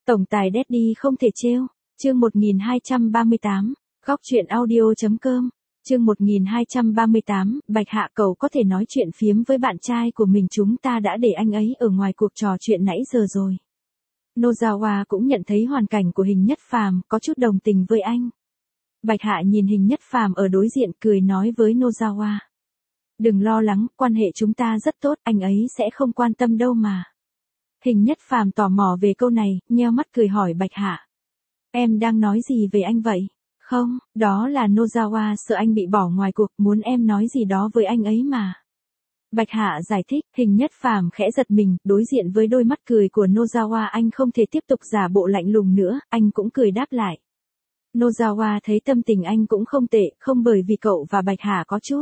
Tổng tài Daddy không thể trêu. Chương 1238, góc truyện audio.com. Chương 1238, Bạch Hạ cậu có thể nói chuyện phiếm với bạn trai của mình, chúng ta đã để anh ấy ở ngoài cuộc trò chuyện nãy giờ rồi. Nozawa cũng nhận thấy hoàn cảnh của Hình Nhất Phàm, có chút đồng tình với anh. Bạch Hạ nhìn Hình Nhất Phàm ở đối diện, cười nói với Nozawa. Đừng lo lắng, quan hệ chúng ta rất tốt, anh ấy sẽ không quan tâm đâu mà. Hình Nhất Phàm tò mò về câu này, nheo mắt cười hỏi Bạch Hạ. Em đang nói gì về anh vậy? Không, đó là Nozawa sợ anh bị bỏ ngoài cuộc, muốn em nói gì đó với anh ấy mà. Bạch Hạ giải thích. Hình Nhất Phàm khẽ giật mình, đối diện với đôi mắt cười của Nozawa anh không thể tiếp tục giả bộ lạnh lùng nữa, anh cũng cười đáp lại. Nozawa thấy tâm tình anh cũng không tệ, không bởi vì cậu và Bạch Hạ có chút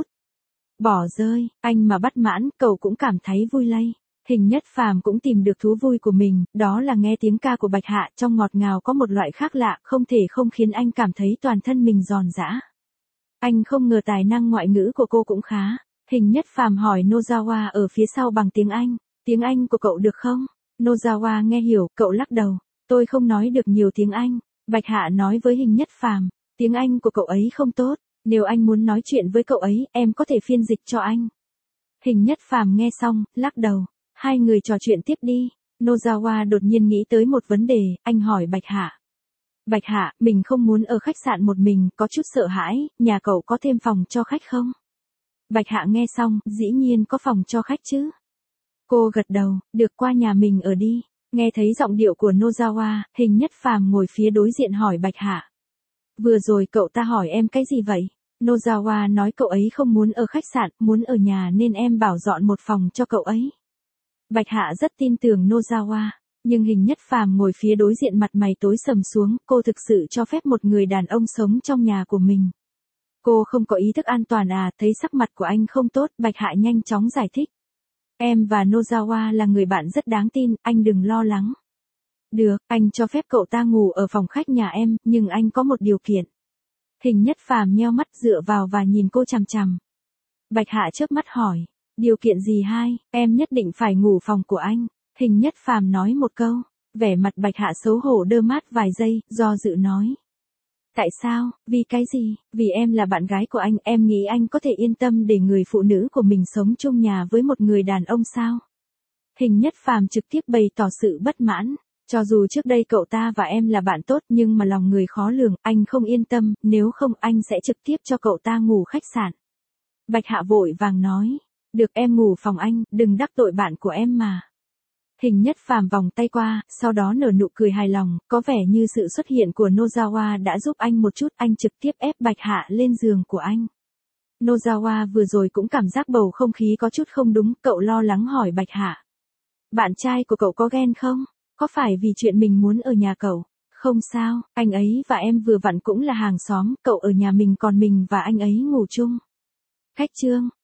bỏ rơi, anh mà bất mãn, cậu cũng cảm thấy vui lây. Hình Nhất Phàm cũng tìm được thú vui của mình, đó là nghe tiếng ca của Bạch Hạ, trong ngọt ngào có một loại khác lạ, không thể không khiến anh cảm thấy toàn thân mình giòn giã. Anh không ngờ tài năng ngoại ngữ của cô cũng khá. Hình Nhất Phàm hỏi Nozawa ở phía sau bằng tiếng Anh. Tiếng Anh của cậu được không? Nozawa nghe hiểu, cậu lắc đầu. Tôi không nói được nhiều tiếng Anh. Bạch Hạ nói với Hình Nhất Phàm. Tiếng Anh của cậu ấy không tốt. Nếu anh muốn nói chuyện với cậu ấy, em có thể phiên dịch cho anh. Hình Nhất Phàm nghe xong, lắc đầu. Hai người trò chuyện tiếp đi. Nozawa đột nhiên nghĩ tới một vấn đề, anh hỏi Bạch Hạ. Bạch Hạ, mình không muốn ở khách sạn một mình, có chút sợ hãi, nhà cậu có thêm phòng cho khách không? Bạch Hạ nghe xong, dĩ nhiên có phòng cho khách chứ. Cô gật đầu, được, qua nhà mình ở đi. Nghe thấy giọng điệu của Nozawa, Hình Nhất Phàm ngồi phía đối diện hỏi Bạch Hạ. Vừa rồi cậu ta hỏi em cái gì vậy? Nozawa nói cậu ấy không muốn ở khách sạn, muốn ở nhà nên em bảo dọn một phòng cho cậu ấy. Bạch Hạ rất tin tưởng Nozawa, nhưng Hình Nhất Phàm ngồi phía đối diện mặt mày tối sầm xuống, cô thực sự cho phép một người đàn ông sống trong nhà của mình. Cô không có ý thức an toàn à? Thấy sắc mặt của anh không tốt, Bạch Hạ nhanh chóng giải thích. Em và Nozawa là người bạn rất đáng tin, anh đừng lo lắng. Được, anh cho phép cậu ta ngủ ở phòng khách nhà em, nhưng anh có một điều kiện. Hình Nhất Phàm nheo mắt dựa vào và nhìn cô chằm chằm. Bạch Hạ chớp mắt hỏi. Điều kiện gì hai? Em nhất định phải ngủ phòng của anh. Hình Nhất Phàm nói một câu. Vẻ mặt Bạch Hạ xấu hổ đơ mát vài giây, do dự nói. Tại sao? Vì cái gì? Vì em là bạn gái của anh, em nghĩ anh có thể yên tâm để người phụ nữ của mình sống chung nhà với một người đàn ông sao? Hình Nhất Phàm trực tiếp bày tỏ sự bất mãn. Cho dù trước đây cậu ta và em là bạn tốt nhưng mà lòng người khó lường, anh không yên tâm, nếu không anh sẽ trực tiếp cho cậu ta ngủ khách sạn. Bạch Hạ vội vàng nói. Được, em ngủ phòng anh, đừng đắc tội bạn của em mà. Hình Nhất Phàm vòng tay qua, sau đó nở nụ cười hài lòng, có vẻ như sự xuất hiện của Nozawa đã giúp anh một chút, anh trực tiếp ép Bạch Hạ lên giường của anh. Nozawa vừa rồi cũng cảm giác bầu không khí có chút không đúng, cậu lo lắng hỏi Bạch Hạ. Bạn trai của cậu có ghen không? Có phải vì chuyện mình muốn ở nhà cậu? Không sao, anh ấy và em vừa vặn cũng là hàng xóm, cậu ở nhà mình còn mình và anh ấy ngủ chung. Khách trương,